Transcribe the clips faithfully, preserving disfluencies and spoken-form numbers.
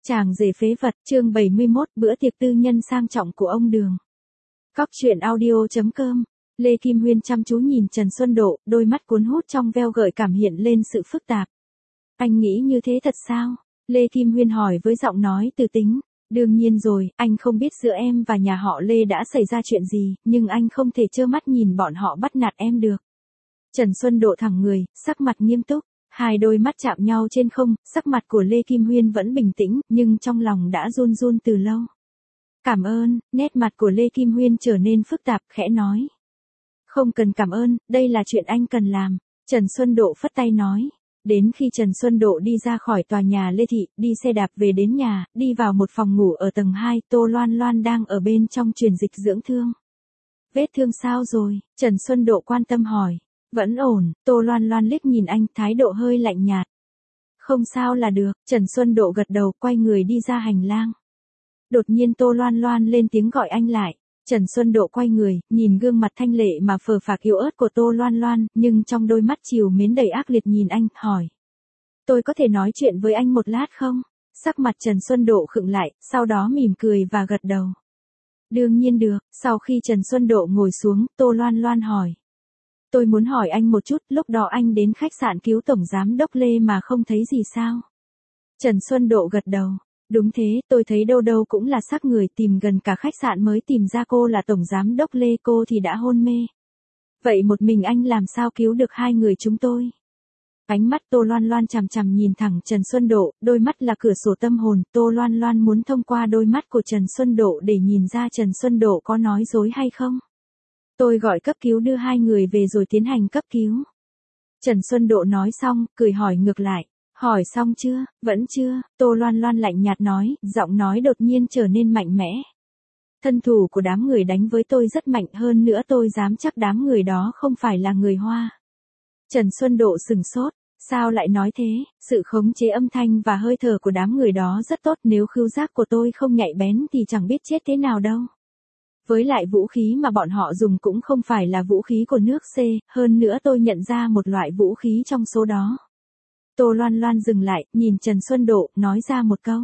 Chàng rể phế vật, chương bảy mươi mốt, bữa tiệc tư nhân sang trọng của ông Đường. Cóc truyện audio chấm com. Lê Kim Huyên chăm chú nhìn Trần Xuân Độ, đôi mắt cuốn hút trong veo gợi cảm hiện lên sự phức tạp. Anh nghĩ như thế thật sao? Lê Kim Huyên hỏi với giọng nói từ tính. Đương nhiên rồi, anh không biết giữa em và nhà họ Lê đã xảy ra chuyện gì, nhưng anh không thể trơ mắt nhìn bọn họ bắt nạt em được. Trần Xuân Độ thẳng người, sắc mặt nghiêm túc. Hai đôi mắt chạm nhau trên không, sắc mặt của Lê Kim Huyên vẫn bình tĩnh, nhưng trong lòng đã run run từ lâu. Cảm ơn, nét mặt của Lê Kim Huyên trở nên phức tạp, khẽ nói. Không cần cảm ơn, đây là chuyện anh cần làm. Trần Xuân Độ phất tay nói. Đến khi Trần Xuân Độ đi ra khỏi tòa nhà Lê Thị, đi xe đạp về đến nhà, đi vào một phòng ngủ ở tầng hai, Tô Loan Loan đang ở bên trong truyền dịch dưỡng thương. Vết thương sao rồi? Trần Xuân Độ quan tâm hỏi. Vẫn ổn, Tô Loan Loan liếc nhìn anh, thái độ hơi lạnh nhạt. Không sao là được, Trần Xuân Độ gật đầu, quay người đi ra hành lang. Đột nhiên Tô Loan Loan lên tiếng gọi anh lại. Trần Xuân Độ quay người, nhìn gương mặt thanh lệ mà phờ phạc yếu ớt của Tô Loan Loan, nhưng trong đôi mắt trìu mến đầy ác liệt nhìn anh, hỏi. Tôi có thể nói chuyện với anh một lát không? Sắc mặt Trần Xuân Độ khựng lại, sau đó mỉm cười và gật đầu. Đương nhiên được, sau khi Trần Xuân Độ ngồi xuống, Tô Loan Loan hỏi. Tôi muốn hỏi anh một chút, lúc đó anh đến khách sạn cứu Tổng Giám Đốc Lê mà không thấy gì sao? Trần Xuân Độ gật đầu. Đúng thế, tôi thấy đâu đâu cũng là xác người, tìm gần cả khách sạn mới tìm ra cô là Tổng Giám Đốc Lê, cô thì đã hôn mê. Vậy một mình anh làm sao cứu được hai người chúng tôi? Ánh mắt Tô Loan Loan chằm chằm nhìn thẳng Trần Xuân Độ, đôi mắt là cửa sổ tâm hồn, Tô Loan Loan muốn thông qua đôi mắt của Trần Xuân Độ để nhìn ra Trần Xuân Độ có nói dối hay không. Tôi gọi cấp cứu đưa hai người về rồi tiến hành cấp cứu. Trần Xuân Độ nói xong, cười hỏi ngược lại. Hỏi xong chưa? Vẫn chưa, Tô Loan Loan lạnh nhạt nói, giọng nói đột nhiên trở nên mạnh mẽ. Thân thủ của đám người đánh với tôi rất mạnh, hơn nữa tôi dám chắc đám người đó không phải là người Hoa. Trần Xuân Độ sừng sốt, sao lại nói thế? Sự khống chế âm thanh và hơi thở của đám người đó rất tốt, nếu khứu giác của tôi không nhạy bén thì chẳng biết chết thế nào đâu. Với lại vũ khí mà bọn họ dùng cũng không phải là vũ khí của nước C, hơn nữa tôi nhận ra một loại vũ khí trong số đó. Tô Loan Loan dừng lại, nhìn Trần Xuân Độ, nói ra một câu.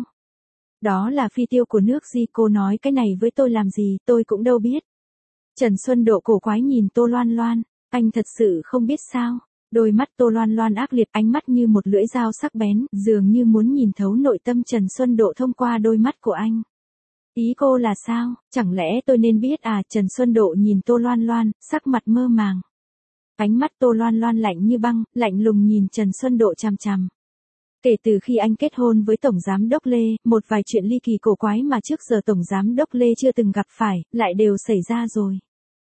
Đó là phi tiêu của nước Di, cô nói cái này với tôi làm gì, tôi cũng đâu biết. Trần Xuân Độ cổ quái nhìn Tô Loan Loan, anh thật sự không biết sao. Đôi mắt Tô Loan Loan ác liệt, ánh mắt như một lưỡi dao sắc bén, dường như muốn nhìn thấu nội tâm Trần Xuân Độ thông qua đôi mắt của anh. Ý cô là sao, chẳng lẽ tôi nên biết à? Trần Xuân Độ nhìn Tô Loan Loan, sắc mặt mơ màng. Ánh mắt Tô Loan Loan lạnh như băng, lạnh lùng nhìn Trần Xuân Độ chằm chằm. Kể từ khi anh kết hôn với Tổng Giám Đốc Lê, một vài chuyện ly kỳ cổ quái mà trước giờ Tổng Giám Đốc Lê chưa từng gặp phải, lại đều xảy ra rồi.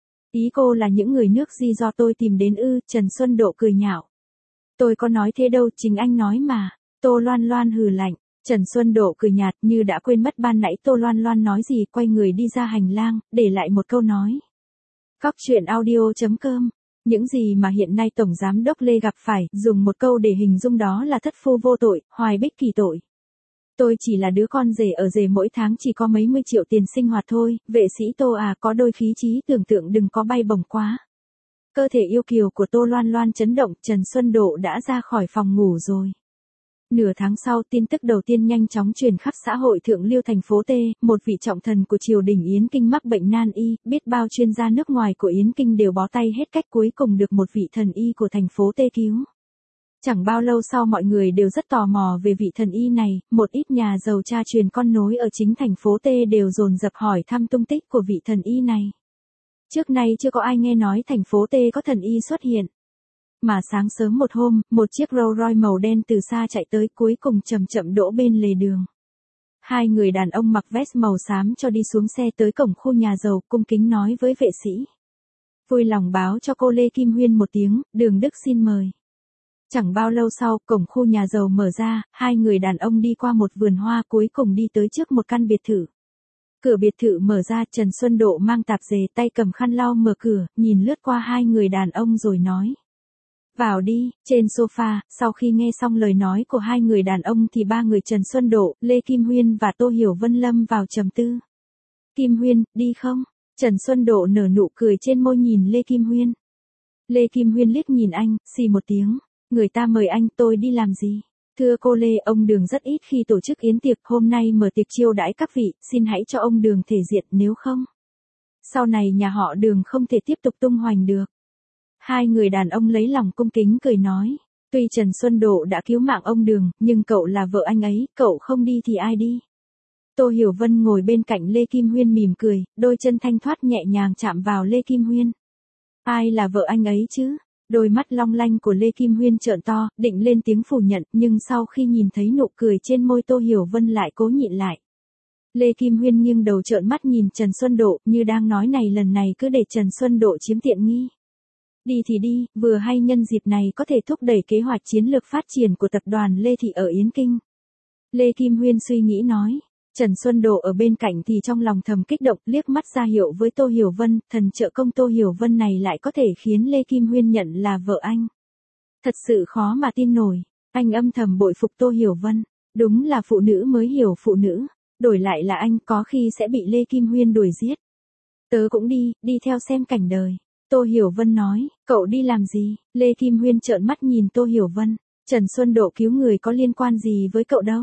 Ý cô là những người nước Di do tôi tìm đến ư? Trần Xuân Độ cười nhạo. Tôi có nói thế đâu, chính anh nói mà. Tô Loan Loan hừ lạnh. Trần Xuân Độ cười nhạt như đã quên mất ban nãy Tô Loan Loan nói gì, quay người đi ra hành lang, để lại một câu nói. Cóc truyện audio chấm com. Những gì mà hiện nay Tổng Giám Đốc Lê gặp phải, dùng một câu để hình dung đó là thất phu vô tội, hoài bích kỳ tội. Tôi chỉ là đứa con rể ở rể, mỗi tháng chỉ có mấy mươi triệu tiền sinh hoạt thôi, vệ sĩ Tô à, có đôi khí trí tưởng tượng đừng có bay bổng quá. Cơ thể yêu kiều của Tô Loan Loan chấn động, Trần Xuân Độ đã ra khỏi phòng ngủ rồi. Nửa tháng sau, tin tức đầu tiên nhanh chóng truyền khắp xã hội Thượng Liêu thành phố T, một vị trọng thần của triều đình Yến Kinh mắc bệnh nan y, biết bao chuyên gia nước ngoài của Yến Kinh đều bó tay hết cách, cuối cùng được một vị thần y của thành phố T cứu. Chẳng bao lâu sau mọi người đều rất tò mò về vị thần y này, một ít nhà giàu cha truyền con nối ở chính thành phố T đều dồn dập hỏi thăm tung tích của vị thần y này. Trước nay chưa có ai nghe nói thành phố T có thần y xuất hiện. Mà sáng sớm một hôm, một chiếc Rolls Royce màu đen từ xa chạy tới, cuối cùng chậm chậm đỗ bên lề đường. Hai người đàn ông mặc vest màu xám cho đi xuống xe tới cổng khu nhà giàu, cung kính nói với vệ sĩ. Vui lòng báo cho cô Lê Kim Huyên một tiếng, Đường Đức xin mời. Chẳng bao lâu sau, cổng khu nhà giàu mở ra, hai người đàn ông đi qua một vườn hoa, cuối cùng đi tới trước một căn biệt thự. Cửa biệt thự mở ra, Trần Xuân Độ mang tạp dề, tay cầm khăn lau mở cửa, nhìn lướt qua hai người đàn ông rồi nói. Vào đi. Trên sofa, sau khi nghe xong lời nói của hai người đàn ông thì ba người Trần Xuân Độ, Lê Kim Huyên và Tô Hiểu Vân lâm vào trầm tư. Kim Huyên, đi không? Trần Xuân Độ nở nụ cười trên môi nhìn Lê Kim Huyên. Lê Kim Huyên liếc nhìn anh, xì một tiếng. Người ta mời anh, tôi đi làm gì? Thưa cô Lê, ông Đường rất ít khi tổ chức yến tiệc, hôm nay mở tiệc chiêu đãi các vị, xin hãy cho ông Đường thể diện, nếu không sau này nhà họ Đường không thể tiếp tục tung hoành được. Hai người đàn ông lấy lòng cung kính cười nói, tuy Trần Xuân Độ đã cứu mạng ông Đường, nhưng cậu là vợ anh ấy, cậu không đi thì ai đi? Tô Hiểu Vân ngồi bên cạnh Lê Kim Huyên mỉm cười, đôi chân thanh thoát nhẹ nhàng chạm vào Lê Kim Huyên. Ai là vợ anh ấy chứ? Đôi mắt long lanh của Lê Kim Huyên trợn to, định lên tiếng phủ nhận, nhưng sau khi nhìn thấy nụ cười trên môi Tô Hiểu Vân lại cố nhịn lại. Lê Kim Huyên nghiêng đầu trợn mắt nhìn Trần Xuân Độ, như đang nói này lần này cứ để Trần Xuân Độ chiếm tiện nghi. Đi thì đi, vừa hay nhân dịp này có thể thúc đẩy kế hoạch chiến lược phát triển của tập đoàn Lê Thị ở Yến Kinh. Lê Kim Huyên suy nghĩ nói. Trần Xuân Độ ở bên cạnh thì trong lòng thầm kích động, liếc mắt ra hiệu với Tô Hiểu Vân, thần trợ công Tô Hiểu Vân này lại có thể khiến Lê Kim Huyên nhận là vợ anh. Thật sự khó mà tin nổi, anh âm thầm bội phục Tô Hiểu Vân, đúng là phụ nữ mới hiểu phụ nữ, đổi lại là anh có khi sẽ bị Lê Kim Huyên đuổi giết. Tớ cũng đi, đi theo xem cảnh đời. Tô Hiểu Vân nói, cậu đi làm gì? Lê Kim Huyên trợn mắt nhìn Tô Hiểu Vân, Trần Xuân Độ cứu người có liên quan gì với cậu đâu?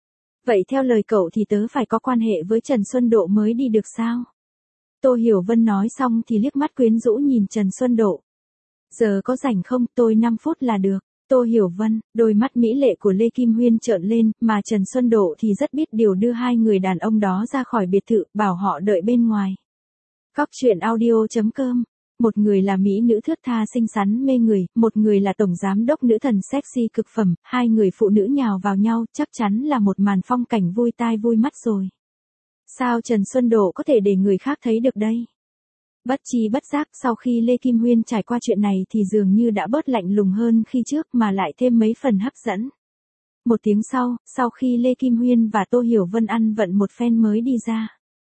Vậy theo lời cậu thì tớ phải có quan hệ với Trần Xuân Độ mới đi được sao? Tô Hiểu Vân nói xong thì liếc mắt quyến rũ nhìn Trần Xuân Độ. Giờ có rảnh không, tôi năm phút là được. Tô Hiểu Vân, đôi mắt mỹ lệ của Lê Kim Huyên trợn lên, mà Trần Xuân Độ thì rất biết điều đưa hai người đàn ông đó ra khỏi biệt thự, bảo họ đợi bên ngoài. Cóc truyện audio chấm com. Một người là mỹ nữ thướt tha xinh xắn mê người, một người là tổng giám đốc nữ thần sexy cực phẩm, hai người phụ nữ nhào vào nhau, chắc chắn là một màn phong cảnh vui tai vui mắt rồi. Sao Trần Xuân Độ có thể để người khác thấy được đây? Bất chi bất giác, sau khi Lê Kim Huyên trải qua chuyện này thì dường như đã bớt lạnh lùng hơn khi trước mà lại thêm mấy phần hấp dẫn. Một tiếng sau, sau khi Lê Kim Huyên và Tô Hiểu Vân ăn vận một phen mới đi ra.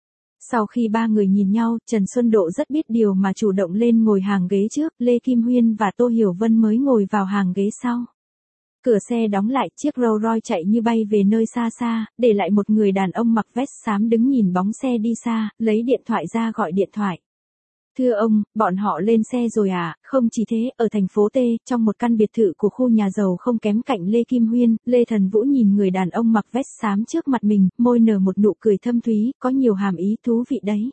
Sau khi ba người nhìn nhau, Trần Xuân Độ rất biết điều mà chủ động lên ngồi hàng ghế trước, Lê Kim Huyên và Tô Hiểu Vân mới ngồi vào hàng ghế sau. Cửa xe đóng lại, chiếc Rolls Royce chạy như bay về nơi xa xa, để lại một người đàn ông mặc vest xám đứng nhìn bóng xe đi xa, lấy điện thoại ra gọi điện thoại. Thưa ông, bọn họ lên xe rồi à? Không chỉ thế, ở thành phố T, trong một căn biệt thự của khu nhà giàu không kém cạnh Lê Kim Huyên, Lê Thần Vũ nhìn người đàn ông mặc vest xám trước mặt mình, môi nở một nụ cười thâm thúy, có nhiều hàm ý thú vị đấy.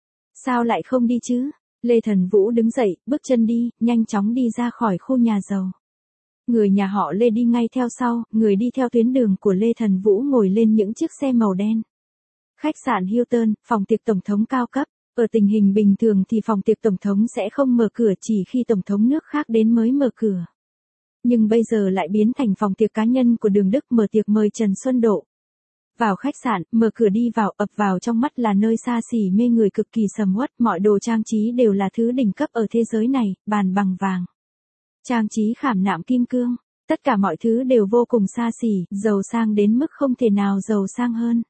Sao lại không đi chứ? Lê Thần Vũ đứng dậy, bước chân đi, nhanh chóng đi ra khỏi khu nhà giàu. Người nhà họ Lê đi ngay theo sau, người đi theo tuyến đường của Lê Thần Vũ ngồi lên những chiếc xe màu đen. Khách sạn Hilton, phòng tiệc tổng thống cao cấp. Ở tình hình bình thường thì phòng tiệc tổng thống sẽ không mở cửa, chỉ khi tổng thống nước khác đến mới mở cửa. Nhưng bây giờ lại biến thành phòng tiệc cá nhân của Đường Đức mở tiệc mời Trần Xuân Độ. Vào khách sạn, mở cửa đi vào, ập vào trong mắt là nơi xa xỉ mê người cực kỳ sầm uất, mọi đồ trang trí đều là thứ đỉnh cấp ở thế giới này, bàn bằng vàng. Trang trí khảm nạm kim cương, tất cả mọi thứ đều vô cùng xa xỉ, giàu sang đến mức không thể nào giàu sang hơn.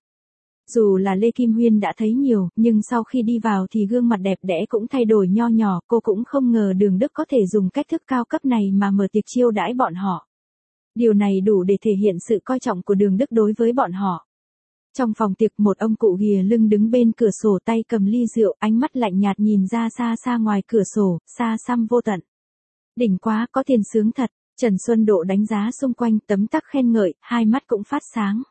Dù là Lê Kim Huyên đã thấy nhiều, nhưng sau khi đi vào thì gương mặt đẹp đẽ cũng thay đổi nho nhỏ, cô cũng không ngờ Đường Đức có thể dùng cách thức cao cấp này mà mở tiệc chiêu đãi bọn họ. Điều này đủ để thể hiện sự coi trọng của Đường Đức đối với bọn họ. Trong phòng tiệc, một ông cụ ghìa lưng đứng bên cửa sổ, tay cầm ly rượu, ánh mắt lạnh nhạt nhìn ra xa xa ngoài cửa sổ, xa xăm vô tận. Đỉnh quá, có tiền sướng thật. Trần Xuân Độ đánh giá xung quanh, tấm tắc khen ngợi, hai mắt cũng phát sáng.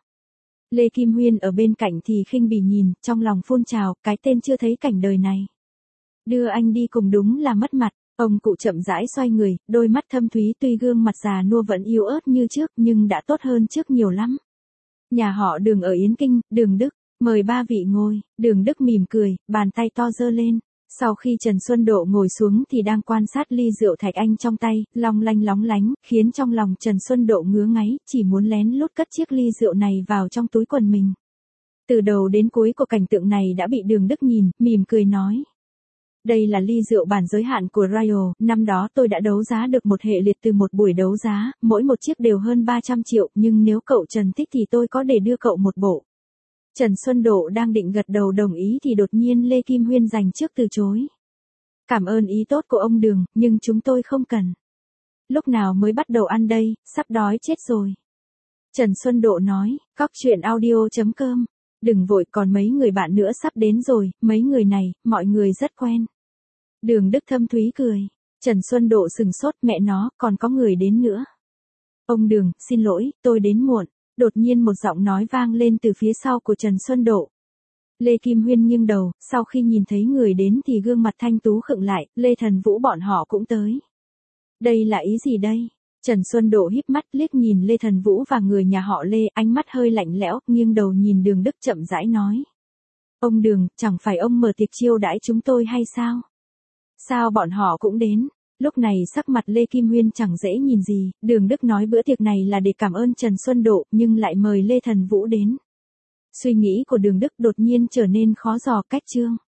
Lê Kim Huyên ở bên cạnh thì khinh bỉ nhìn, trong lòng phun trào, cái tên chưa thấy cảnh đời này. Đưa anh đi cùng đúng là mất mặt. Ông cụ chậm rãi xoay người, đôi mắt thâm thúy, tuy gương mặt già nua vẫn yếu ớt như trước nhưng đã tốt hơn trước nhiều lắm. Nhà họ Đường ở Yến Kinh, Đường Đức, mời ba vị ngồi. Đường Đức mỉm cười, bàn tay to giơ lên. Sau khi Trần Xuân Độ ngồi xuống thì đang quan sát ly rượu thạch anh trong tay, long lanh lóng lánh, khiến trong lòng Trần Xuân Độ ngứa ngáy, chỉ muốn lén lút cất chiếc ly rượu này vào trong túi quần mình. Từ đầu đến cuối của cảnh tượng này đã bị Đường Đức nhìn, mỉm cười nói. Đây là ly rượu bản giới hạn của Royal, năm đó tôi đã đấu giá được một hệ liệt từ một buổi đấu giá, mỗi một chiếc đều hơn ba trăm triệu, nhưng nếu cậu Trần thích thì tôi có để đưa cậu một bộ. Trần Xuân Độ đang định gật đầu đồng ý thì đột nhiên Lê Kim Huyên giành trước từ chối. Cảm ơn ý tốt của ông Đường, nhưng chúng tôi không cần. Lúc nào mới bắt đầu ăn đây, sắp đói chết rồi. Trần Xuân Độ nói, cóc truyện audio chấm com. Đừng vội, còn mấy người bạn nữa sắp đến rồi, mấy người này, mọi người rất quen. Đường Đức thâm thúy cười. Trần Xuân Độ sừng sốt, mẹ nó, còn có người đến nữa. Ông Đường, xin lỗi, tôi đến muộn. Đột nhiên một giọng nói vang lên từ phía sau của Trần Xuân Độ. Lê Kim Huyên nghiêng đầu, sau khi nhìn thấy người đến thì gương mặt thanh tú khựng lại, Lê Thần Vũ bọn họ cũng tới. Đây là ý gì đây? Trần Xuân Độ híp mắt liếc nhìn Lê Thần Vũ và người nhà họ Lê, ánh mắt hơi lạnh lẽo, nghiêng đầu nhìn Đường Đức chậm rãi nói. Ông Đường, chẳng phải ông mở tiệc chiêu đãi chúng tôi hay sao? Sao bọn họ cũng đến? Lúc này sắc mặt Lê Kim Huyên chẳng dễ nhìn gì, Đường Đức nói bữa tiệc này là để cảm ơn Trần Xuân Độ, nhưng lại mời Lê Thần Vũ đến. Suy nghĩ của Đường Đức đột nhiên trở nên khó dò cách chương.